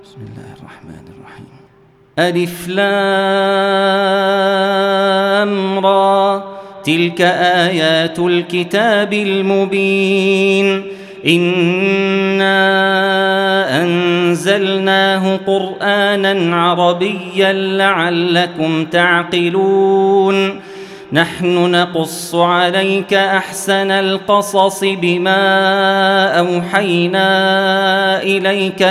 بسم الله الرحمن الرحيم. ألف لام را تلك آيات الكتاب المبين إنا أنزلناه قرآنا عربيا لعلكم تعقلون نحن نقص عليك أحسن القصص بما أوحينا إليك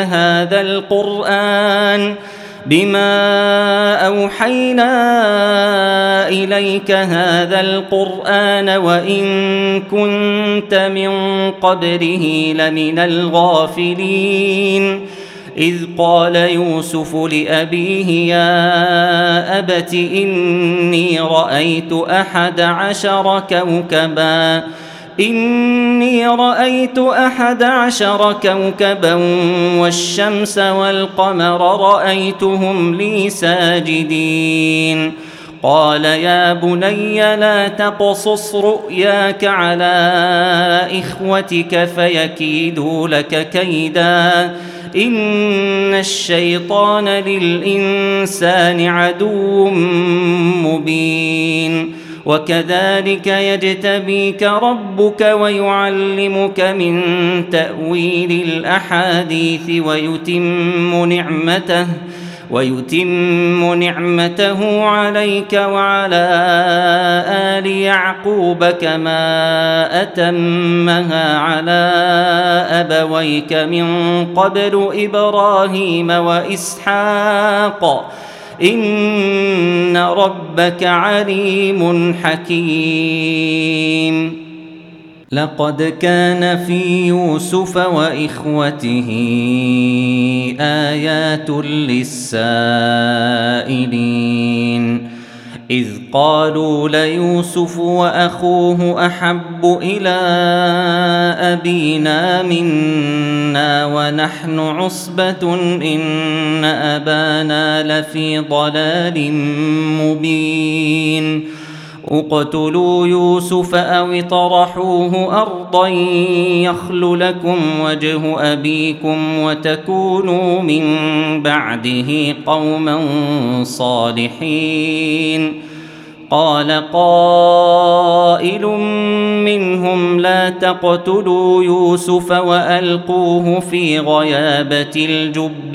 هذا القرآن وإن كنت من قبله لمن الغافلين إذ قال يوسف لأبيه يا أبت إني رأيت 11 كوكبا والشمس والقمر رأيتهم لي ساجدين قال يا بني لا تقصص رؤياك على إخوتك فيكيدوا لك كيدا إن الشيطان للإنسان عدو مبين وكذلك يجتبيك ربك ويعلمك من تأويل الأحاديث ويتم نعمته عليك وعلى آل يعقوب كما أتمها على أبويك من قبل إبراهيم وإسحاق إن ربك عليم حكيم لقد كان في يوسف وإخوته آيات للسائلين إذ قالوا ليوسف وأخوه أحب إلى أبينا منا ونحن عصبة إن أبانا لفي ضلال مبين اقتلوا يوسف أو اطرحوه أرضا يخل لكم وجه أبيكم وتكونوا من بعده قوما صالحين قال قائل منهم لا تقتلوا يوسف وألقوه في غيابة الجب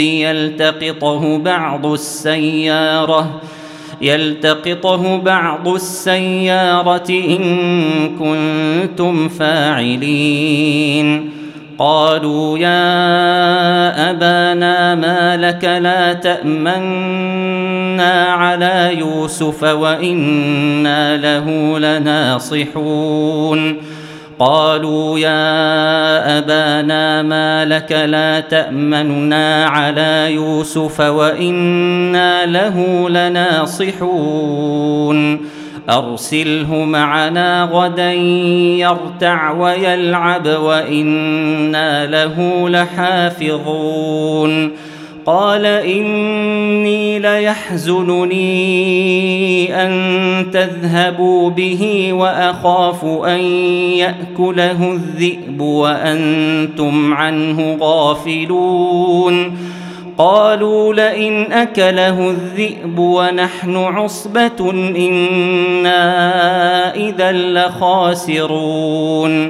يلتقطه بعض السيارة إن كنتم فاعلين قالوا يا أبانا ما لك لا تأمنا على يوسف وإنا له لناصحون قالوا يا أبانا ما لك لا تأمننا على يوسف وإنا له لناصحون أرسله معنا غدا يرتع ويلعب وإنا له لحافظون قال إني ليحزنني أن تذهبوا به وأخاف أن يأكله الذئب وأنتم عنه غافلون قالوا لئن أكله الذئب ونحن عصبة إنا إذا لخاسرون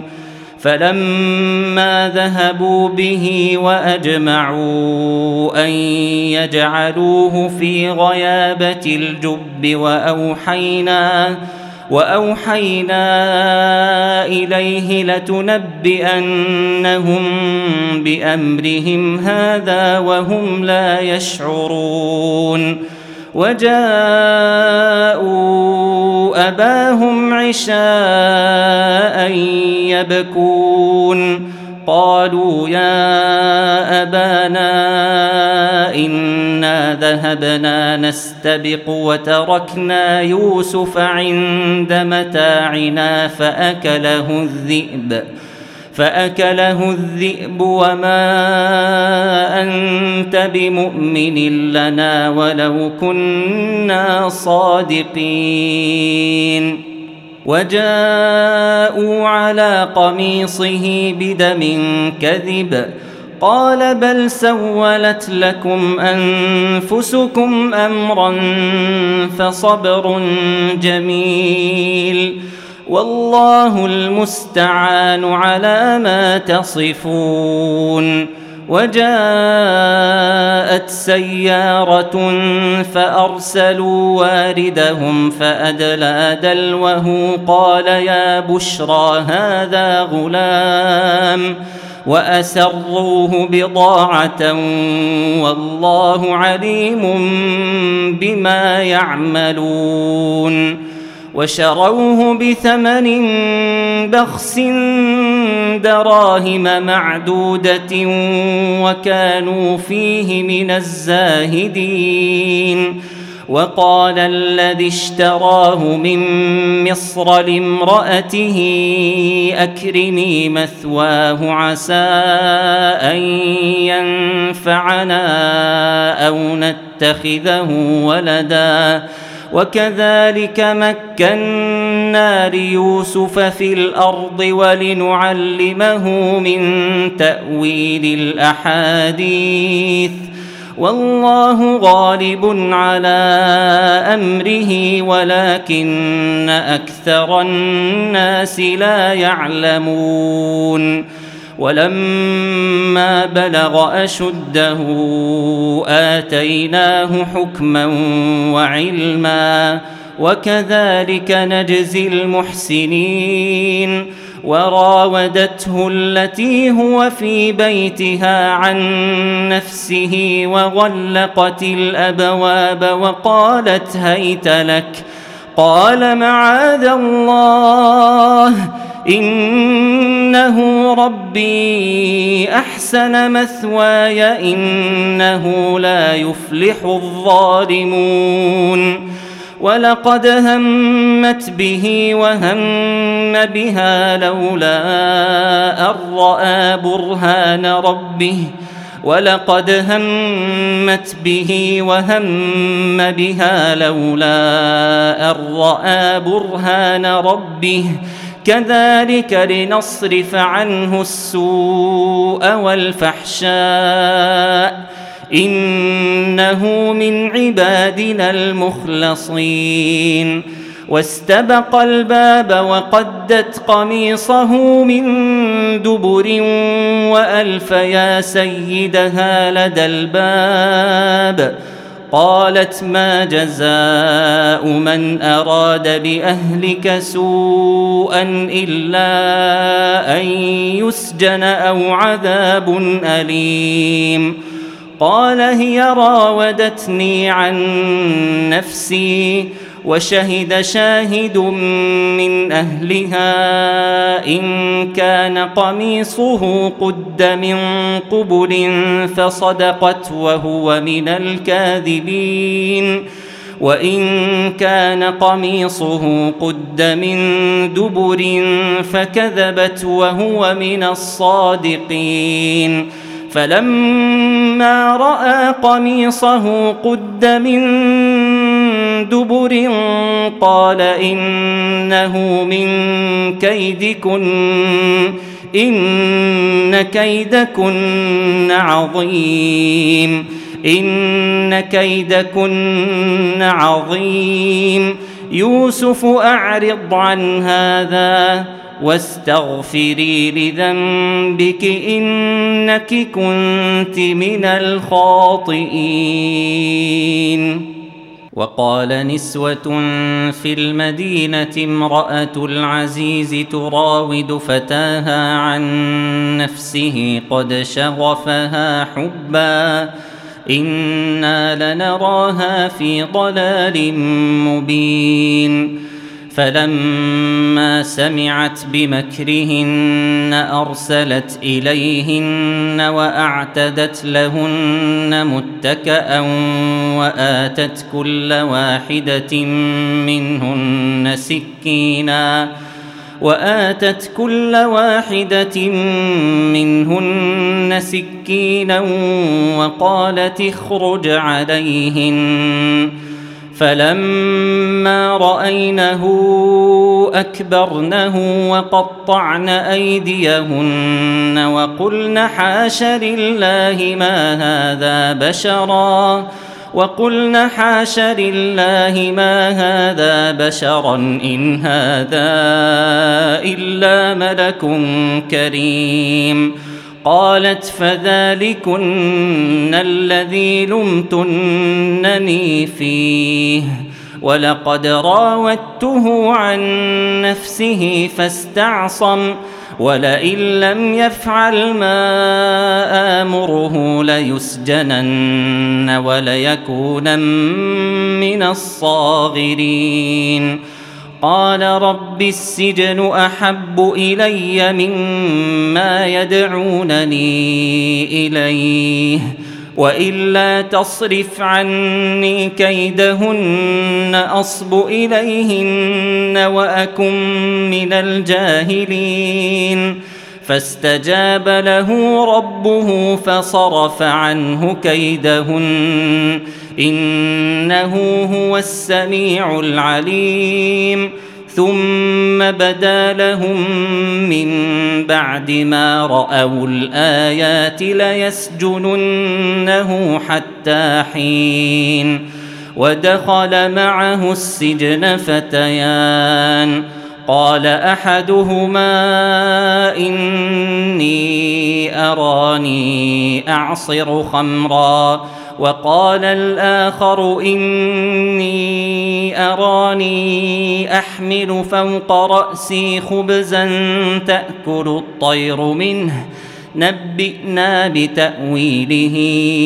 فلما ذهبوا به وأجمعوا أن يجعلوه في غيابة الجب وأوحينا إليه لتنبئنهم بأمرهم هذا وهم لا يشعرون وجاءوا أباهم عشاء يبكون قالوا يا أبانا إنا ذهبنا نستبق وتركنا يوسف عند متاعنا فأكله الذئب وما أنت بمؤمن لنا ولو كنا صادقين وجاءوا على قميصه بدم كذب قال بل سولت لكم أنفسكم أمرا فصبر جميل والله المستعان على ما تصفون. وجاءت سيارة فأرسلوا واردهم فأدلى دلوه قال يا بشرى هذا غلام وأسروه بضاعة والله عليم بما يعملون. وشروه بثمن بخس دراهم معدودة وكانوا فيه من الزاهدين. وقال الذي اشتراه من مصر لامرأته أكرمي مثواه عسى أن ينفعنا أو نتخذه ولدا وكذلك مكنا ليوسف في الأرض ولنعلمه من تأويل الأحاديث والله غالب على أمره ولكن أكثر الناس لا يعلمون. ولما بلغ أشده آتيناه حكما وعلما وكذلك نجزي المحسنين. وراودته التي هو في بيتها عن نفسه وغلقت الأبواب وقالت هيت لك قال معاذ الله إنه ربي أحسن مثواي إنه لا يفلح الظالمون. ولقد همت به وهم بها لولا أن رأى برهان ربه ولقد همت به وهم بها لولا أن رأى برهان ربه كذلك لنصرف عنه السوء والفحشاء إنه من عبادنا المخلصين. واستبق الباب وقدت قميصه من دبر وألف يا سيدها لدى الباب قالت ما جزاء من أراد بأهلك سوءا إلا أن يسجن أو عذاب أليم. قال هي راودتني عن نفسي وشهد شاهد من أهلها إن كان قميصه قد من قبل فصدقت وهو من الكاذبين وإن كان قميصه قد من دبر فكذبت وهو من الصادقين. فلما رأى قميصه قد من دبر قال إنه من كيدكن إن كيدكن عظيم إن كيدكن عظيم. يوسف أعرض عن هذا واستغفري لذنبك إنك كنت من الخاطئين. وقال نسوة في المدينة امرأة العزيز تراود فتاها عن نفسه قد شغفها حبا إنا لنراها في ضلال مبين. فلما سمعت بمكرهن أرسلت إليهن وأعتدت لهن متكأ وآتت كل واحدة منهن سكينا وقالت اخرج عليهن فلما رأينه أكبرنه وقطعن أيديهن وقلن حاش لله ما هذا بشرا إن هذا إلا ملك كريم. قالت فذلكن الذي لمتنني فيه ولقد راودته عن نفسه فاستعصم ولئن لم يفعل ما آمره ليسجنن وليكونن من الصاغرين. قال رب السجن أحب إلي مما يدعونني إليه وإلا تصرف عني كيدهن أصب إليهن وأكن من الجاهلين. فاستجاب له ربه فصرف عنه كيدهن إنه هو السميع العليم. ثم بدا لهم من بعد ما رأوا الآيات ليسجننه حتى حين. ودخل معه السجن فتيان قال أحدهما إني أراني أعصر خمرا وقال الآخر إني أراني أحمل فوق رأسي خبزا تأكل الطير منه نبئنا بتأويله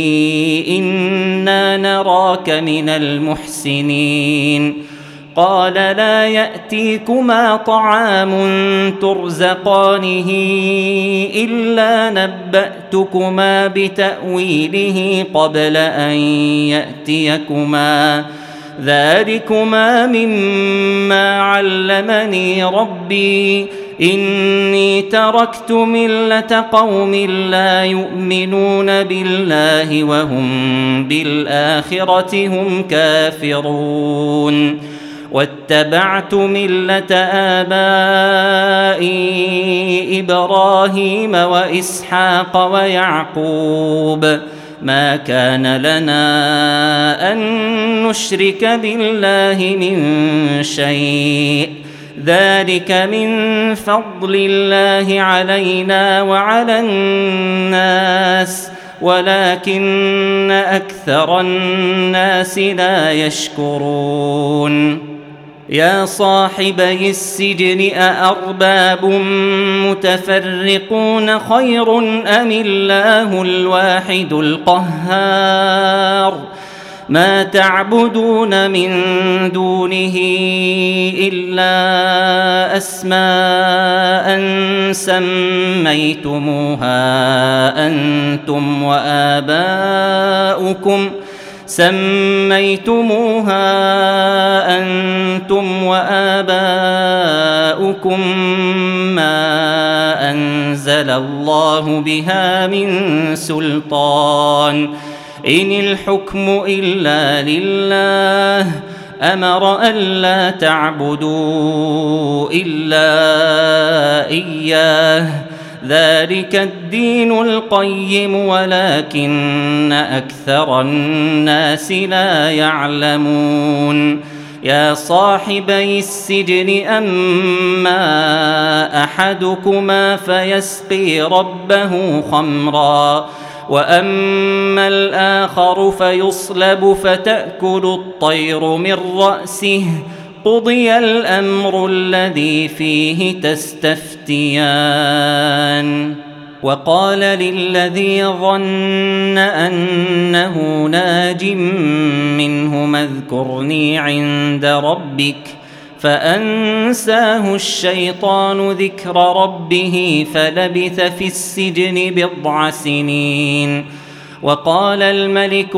إنا نراك من المحسنين. قال لا يأتيكما طعام ترزقانه إلا نبأتكما بتأويله قبل أن يأتيكما ذلكما مما علمني ربي إني تركت ملة قوم لا يؤمنون بالله وهم بالآخرة هم كافرون واتبعت ملة آبائي إبراهيم وإسحاق ويعقوب ما كان لنا أن نشرك بالله من شيء ذلك من فضل الله علينا وعلى الناس ولكن أكثر الناس لا يشكرون. يا صاحبي السجن أأرباب متفرقون خير أم الله الواحد القهار ما تعبدون من دونه إلا أسماء سميتموها أنتم وآباؤكم ما أنزل الله بها من سلطان إن الحكم إلا لله أمر ألا تعبدوا إلا إياه ذلك الدين القيم ولكن أكثر الناس لا يعلمون. يا صاحبي السجن أما أحدكما فيسقي ربه خمرا وأما الآخر فيصلب فتأكل الطير من رأسه قضي الأمر الذي فيه تستفتيان. وقال للذي ظن أنه ناج منهما اذكرني عند ربك فأنساه الشيطان ذكر ربه فلبث في السجن 9 سنين. وقال الملك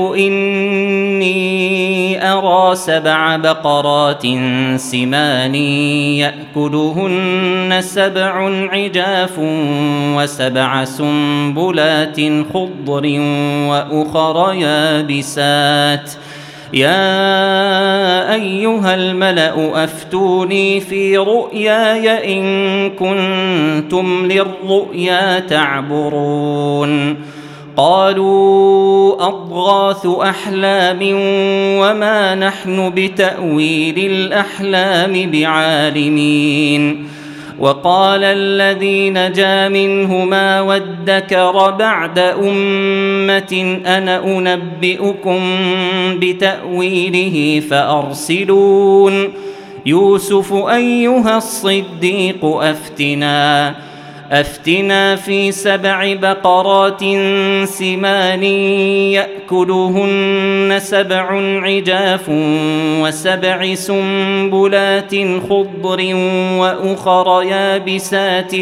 إني أرى 7 بقرات سمان يأكلهن 7 عجاف و7 سنبلات خضر وأخر يابسات يا أيها الملأ أفتوني في رؤياي إن كنتم للرؤيا تعبرون قالوا أضغاث أحلام وما نحن بتأويل الأحلام بعالمين وقال الذي نجا منهما وادكر بعد أمة أنا أنبئكم بتأويله فأرسلون يوسف أيها الصديق أفتنا في 7 بقرات سمان يأكلهن 7 عجاف و7 سنبلات خضر وأخر يابسات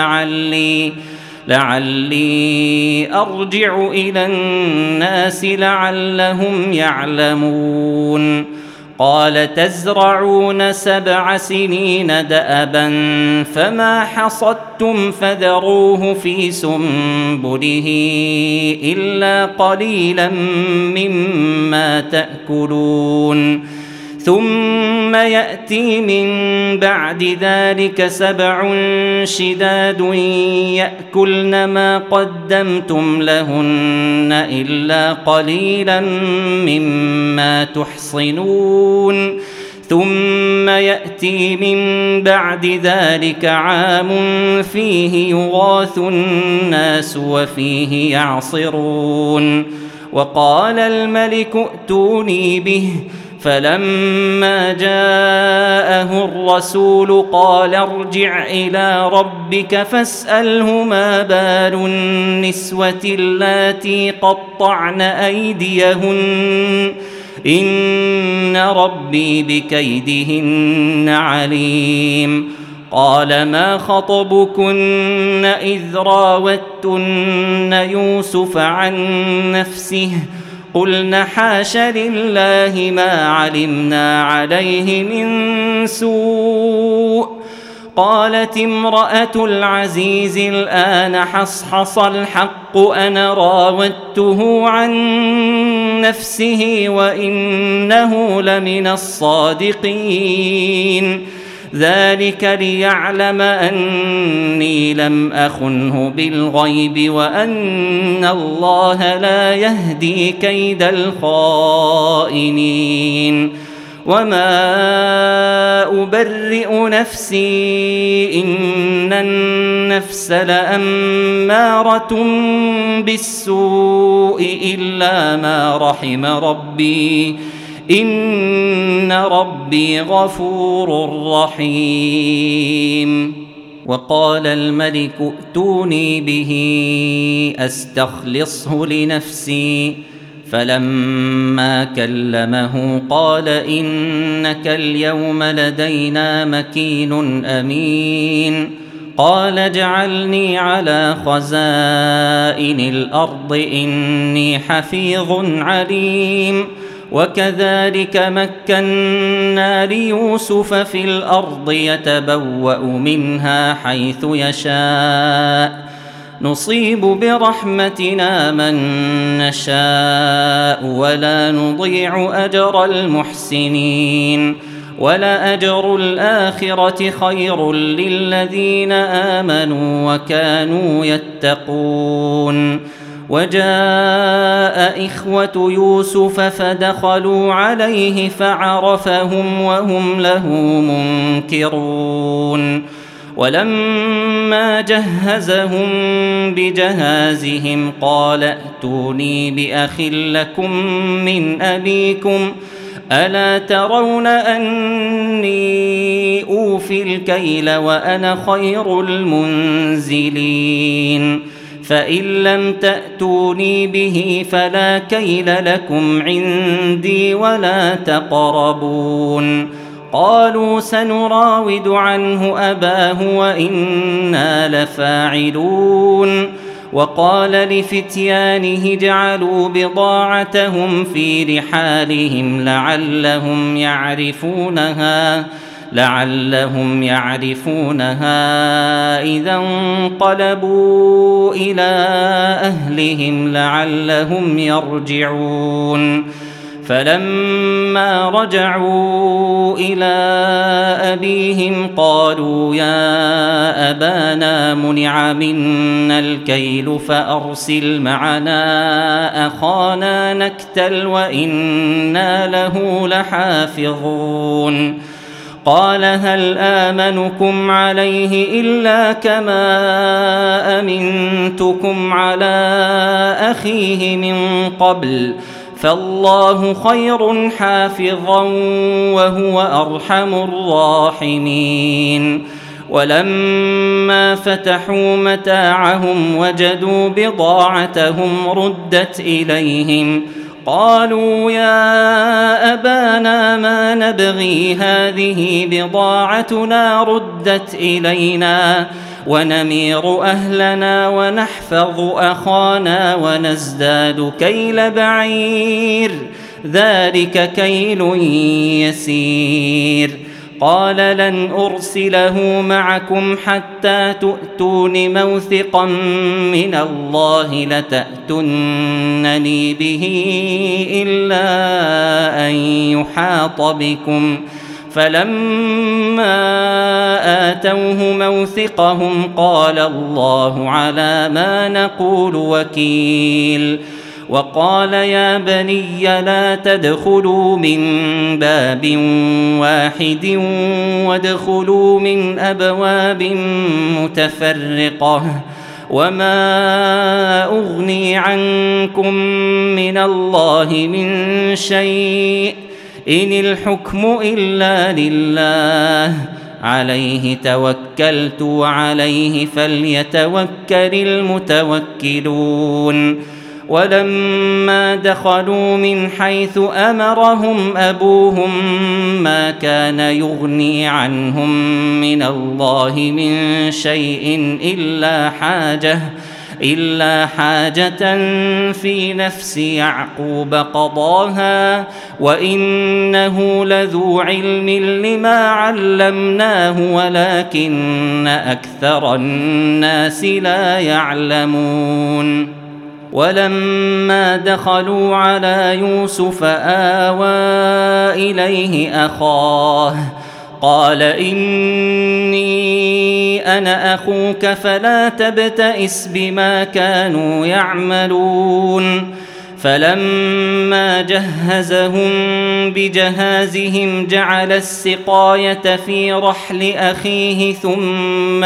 لعلي أرجع إلى الناس لعلهم يعلمون قال تزرعون 7 سنين دأبا فما حصدتم فذروه في سنبله إلا قليلا مما تأكلون ثم يأتي من بعد ذلك 7 شداد يأكلن ما قدمتم لهن إلا قليلا مما تحصنون ثم يأتي من بعد ذلك عام فيه يغاث الناس وفيه يعصرون وقال الملك ائتوني به فلما جاءه الرسول قال ارجع إلى ربك فاسأله ما بال النسوة اللاتي قطعن أيديهن إن ربي بكيدهن عليم قال ما خطبكن إذ راوتن يوسف عن نفسه قلنا حاش لله ما علمنا عليه من سوء قالت امرأة العزيز الآن حصحص الحق أنا راودته عن نفسه وإنه لمن الصادقين ذلك ليعلم أني لم أخنه بالغيب وأن الله لا يهدي كيد الخائنين وما أبرئ نفسي إن النفس لأمارة بالسوء إلا ما رحم ربي إن ربي غفور رحيم وقال الملك ائتوني به أستخلصه لنفسي فلما كلمه قال إنك اليوم لدينا مكين أمين قال اجعلني على خزائن الأرض إني حفيظ عليم وكذلك مكنا ليوسف في الأرض يتبوأ منها حيث يشاء نصيب برحمتنا من نشاء ولا نضيع أجر المحسنين ولأجر الآخرة خير للذين آمنوا وكانوا يتقون وجاء إخوة يوسف فدخلوا عليه فعرفهم وهم له منكرون ولما جهزهم بجهازهم قال ائتوني بأخ لكم من أبيكم ألا ترون أني أوفي الكيل وأنا خير المنزلين فإن لم تأتوني به فلا كيل لكم عندي ولا تقربون قالوا سنراود عنه أباه وإنا لفاعلون وقال لفتيانه اجعلوا بضاعتهم في رحالهم لعلهم يعرفونها إذا انقلبوا إلى أهلهم لعلهم يرجعون فلما رجعوا إلى أبيهم قالوا يا أبانا منع منا الكيل فأرسل معنا أخانا نكتل وإنا له لحافظون قال هل آمنكم عليه إلا كما أمنتكم على أخيه من قبل فالله خير حافظا وهو أرحم الراحمين ولما فتحوا متاعهم وجدوا بضاعتهم ردت إليهم قالوا يا أبانا ما نبغي هذه بضاعتنا ردت إلينا ونمير أهلنا ونحفظ أخانا ونزداد كيل بعير ذلك كيل يسير قال لن أرسله معكم حتى تؤتون موثقا من الله لتأتونني به إلا أن يحاط بكم فلما آتوه موثقهم قال الله على ما نقول وكيل وقال يا بني لا تدخلوا من باب واحد وادخلوا من أبواب متفرقة وما أغني عنكم من الله من شيء إن الحكم إلا لله عليه توكلت وعليه فليتوكل المتوكلون ولما دخلوا من حيث أمرهم أبوهم ما كان يغني عنهم من الله من شيء إلا حاجة في نفس يعقوب قضاها وإنه لذو علم لما علمناه ولكن أكثر الناس لا يعلمون ولما دخلوا على يوسف آوى إليه أخاه قال إني أنا أخوك فلا تبتئس بما كانوا يعملون فلما جهزهم بجهازهم جعل السقاية في رحل أخيه ثم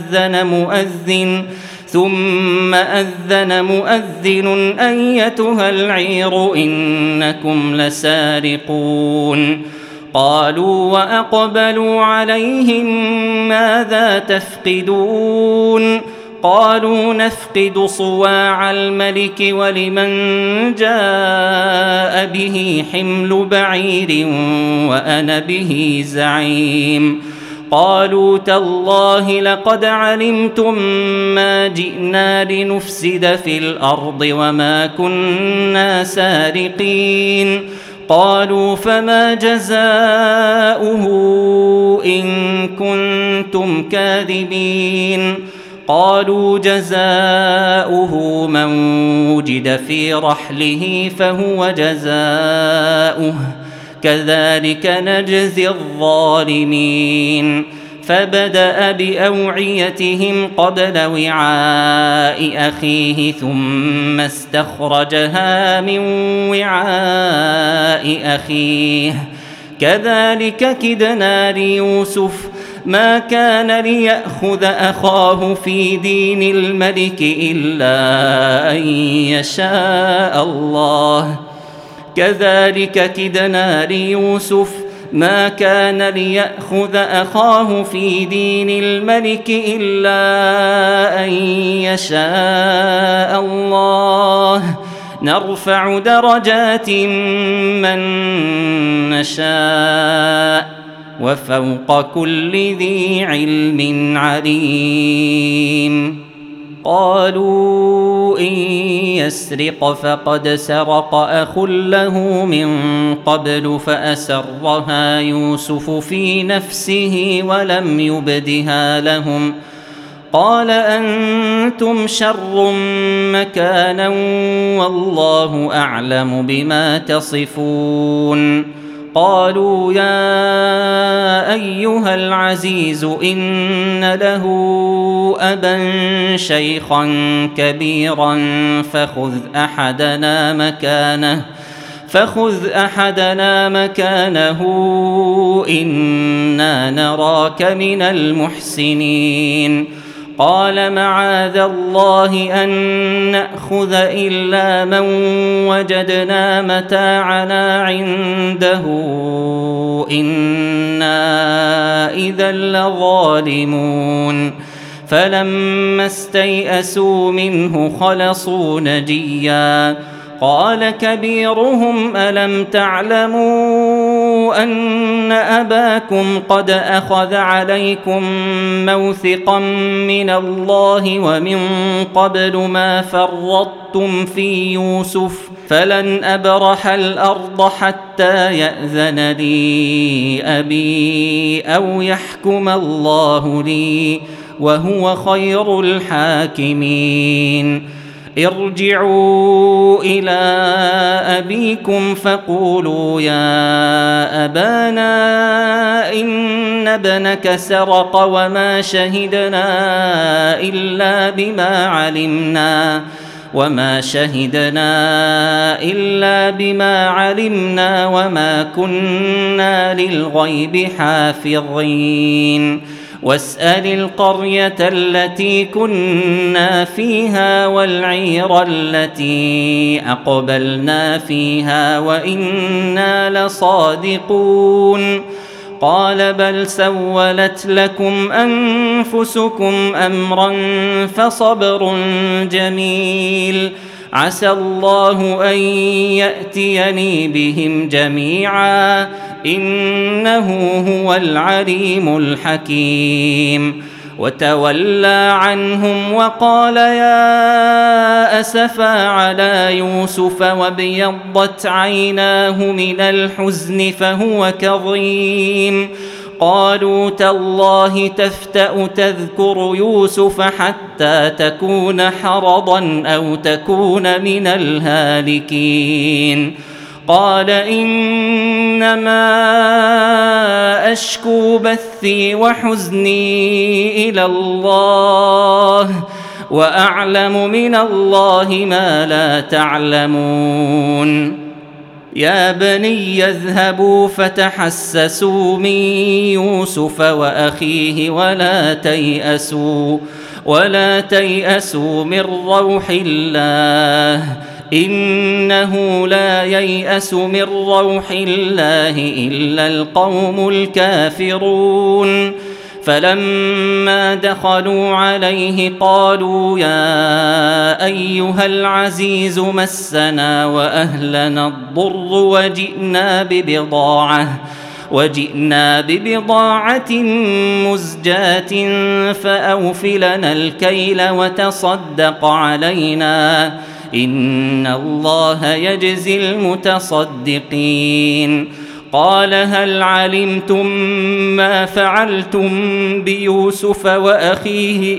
أذن مؤذن أيتها العير إنكم لسارقون قالوا وأقبلوا عليهم ماذا تفقدون قالوا نفقد صواع الملك ولمن جاء به حمل بعير وأنا به زعيم قالوا تالله لقد علمتم ما جئنا لنفسد في الأرض وما كنا سارقين قالوا فما جزاؤه إن كنتم كاذبين قالوا جزاؤه من وجد في رحله فهو جزاؤه كذلك نجزي الظالمين فبدأ بأوعيتهم قبل وعاء أخيه ثم استخرجها من وعاء أخيه كذلك كدنا ليوسف ما كان ليأخذ أخاه في دين الملك إلا أن يشاء الله كذلك كدنا ليوسف ما كان ليأخذ أخاه في دين الملك إلا أن يشاء الله نرفع درجات من نشاء وفوق كل ذي علم عليم قالوا إن يسرق فقد سرق أخ له من قبل فأسرها يوسف في نفسه ولم يبدها لهم قال أنتم شر مكانا والله أعلم بما تصفون قالوا يا أيها العزيز إن له أبا شيخا كبيرا فخذ أحدنا مكانه إنا نراك من المحسنين قال معاذ الله أن نأخذ إلا من وجدنا متاعنا عنده إنا إذا لظالمون فلما استيئسوا منه خلصوا نجيا قال كبيرهم ألم تعلموا أن أباكم قد أخذ عليكم موثقا من الله ومن قبل ما فرطتم في يوسف فلن أبرح الأرض حتى يأذن لي أبي أو يحكم الله لي وهو خير الحاكمين ارجعوا إلى أبيكم فقولوا يا أبانا إن ابنك سرق وما شهدنا إلا بما علمنا وما كنا للغيب حافظين واسأل القرية التي كنا فيها والعير التي أقبلنا فيها وإنا لصادقون قال بل سولت لكم أنفسكم أمرا فصبر جميل عسى الله أن يأتيني بهم جميعا إنه هو العليم الحكيم وتولى عنهم وقال يا أسفا على يوسف وابيضت عيناه من الحزن فهو كظيم قالوا تالله تفتأ تذكر يوسف حتى تكون حرضا أو تكون من الهالكين قال إنما أشكو بثي وحزني إلى الله وأعلم من الله ما لا تعلمون يا بني اذهبوا فتحسسوا من يوسف وأخيه ولا تيأسوا من روح الله إنه لا ييأس من روح الله إلا القوم الكافرون فلما دخلوا عليه قالوا يا أيها العزيز مسنا وأهلنا الضر وجئنا ببضاعة مزجاة فأوف لنا الكيل وتصدق علينا إن الله يجزي المتصدقين قال هل علمتم ما فعلتم بيوسف وأخيه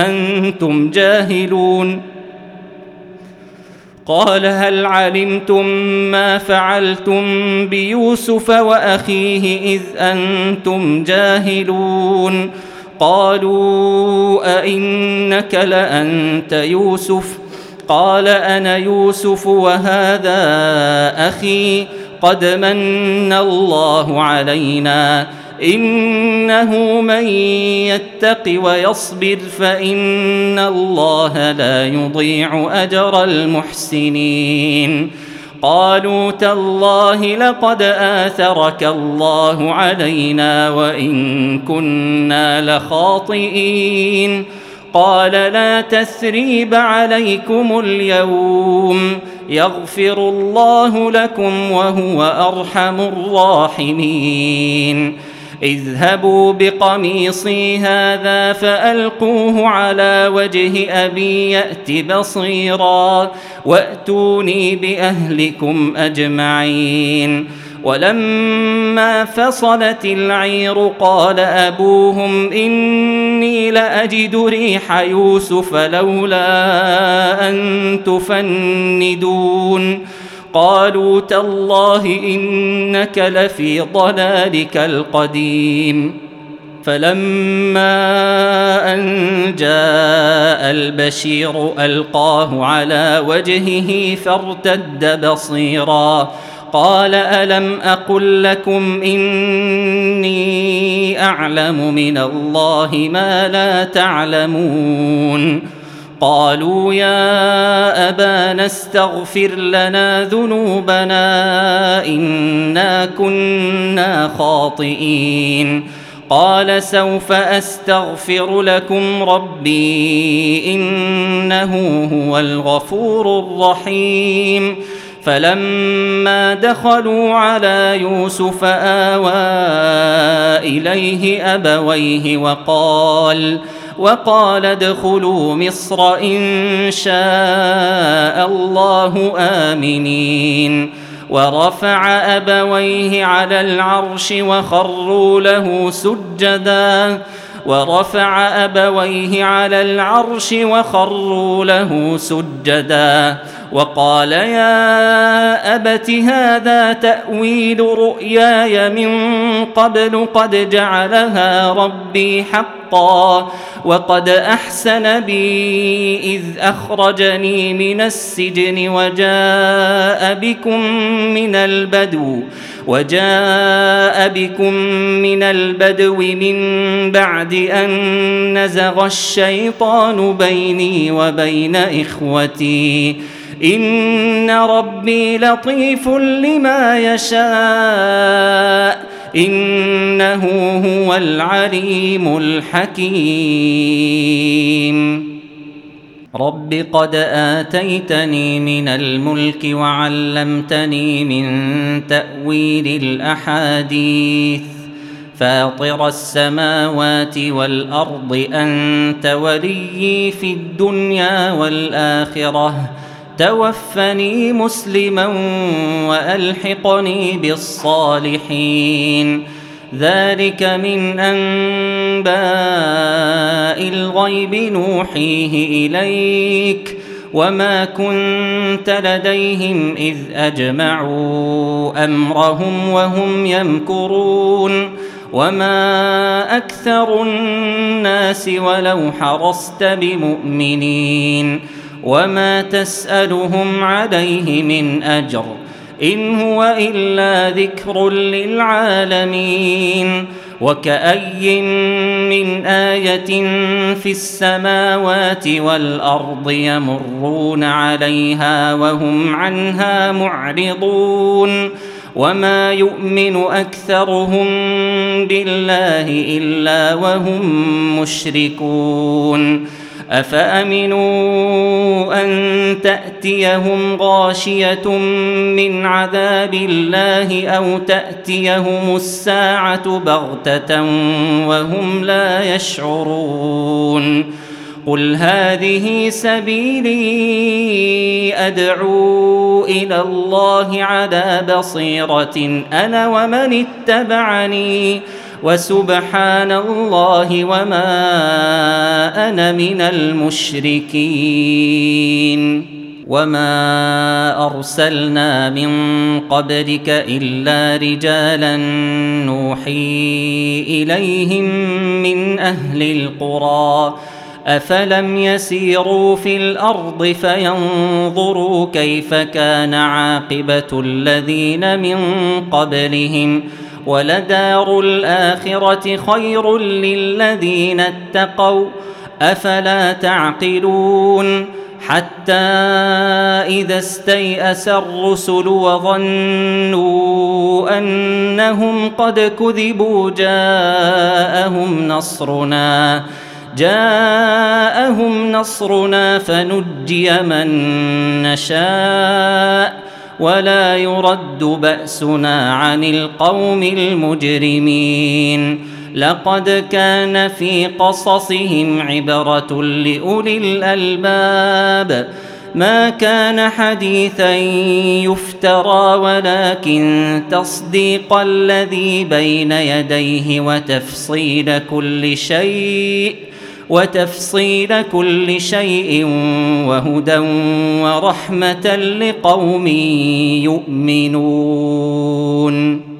إذ أنتم جاهلون قالوا أئنك لأنت يوسف قال أنا يوسف وهذا أخي قد من الله علينا إنه من يتق ويصبر فإن الله لا يضيع أجر المحسنين قالوا تالله لقد آثرك الله علينا وإن كنا لخاطئين قال لا تثريب عليكم اليوم يغفر الله لكم وهو أرحم الراحمين اذهبوا بقميصي هذا فألقوه على وجه أبي يأت بصيرا وأتوني بأهلكم أجمعين ولما فصلت العير قال أبوهم إني لأجد ريح يوسف لولا أن تفندون قالوا تالله إنك لفي ضلالك القديم فلما أن جاء البشير ألقاه على وجهه فارتد بصيرا قال ألم أقل لكم إني أعلم من الله ما لا تعلمون قالوا يا أبانا استغفر لنا ذنوبنا إنا كنا خاطئين قال سوف أستغفر لكم ربي إنه هو الغفور الرحيم فلما دخلوا على يوسف آوى إليه أبويه وقال ادخلوا مصر إن شاء الله آمنين ورفع أبويه على العرش وخروا له سجدا وقال يا أبت هذا تأويل رؤياي من قبل قد جعلها ربي حقا وقد أحسن بي إذ أخرجني من السجن وجاء بكم من البدو من بعد أن نزغ الشيطان بيني وبين إخوتي إن ربي لطيف لما يشاء إنه هو العليم الحكيم رب قد آتيتني من الملك وعلمتني من تأويل الأحاديث فاطر السماوات والأرض أنت وليي في الدنيا والآخرة توفني مسلما وألحقني بالصالحين ذلك من أنباء الغيب نوحيه إليك وما كنت لديهم إذ أجمعوا أمرهم وهم يمكرون وما أكثر الناس ولو حرصت بمؤمنين وما تسألهم عليه من أجر إن هو إلا ذكر للعالمين وكأي من آية في السماوات والأرض يمرون عليها وهم عنها معرضون وما يؤمن أكثرهم بالله إلا وهم مشركون أفأمنوا أن تأتيهم غاشية من عذاب الله أو تأتيهم الساعة بغتة وهم لا يشعرون قل هذه سبيلي أدعو إلى الله على بصيرة أنا ومن اتبعني وسبحان الله وما أنا من المشركين وما أرسلنا من قبلك إلا رجالا نوحي إليهم من أهل القرى أفلم يسيروا في الأرض فينظروا كيف كان عاقبة الذين من قبلهم ولدار الآخرة خير للذين اتقوا أفلا تعقلون حتى إذا استيأس الرسل وظنوا أنهم قد كذبوا جاءهم نصرنا فنجي من نشاء ولا يرد بأسنا عن القوم المجرمين لقد كان في قصصهم عبرة لأولي الألباب ما كان حديثا يفترى ولكن تصديق الذي بين يديه وتفصيل كل شيء وهدى ورحمة لقوم يؤمنون.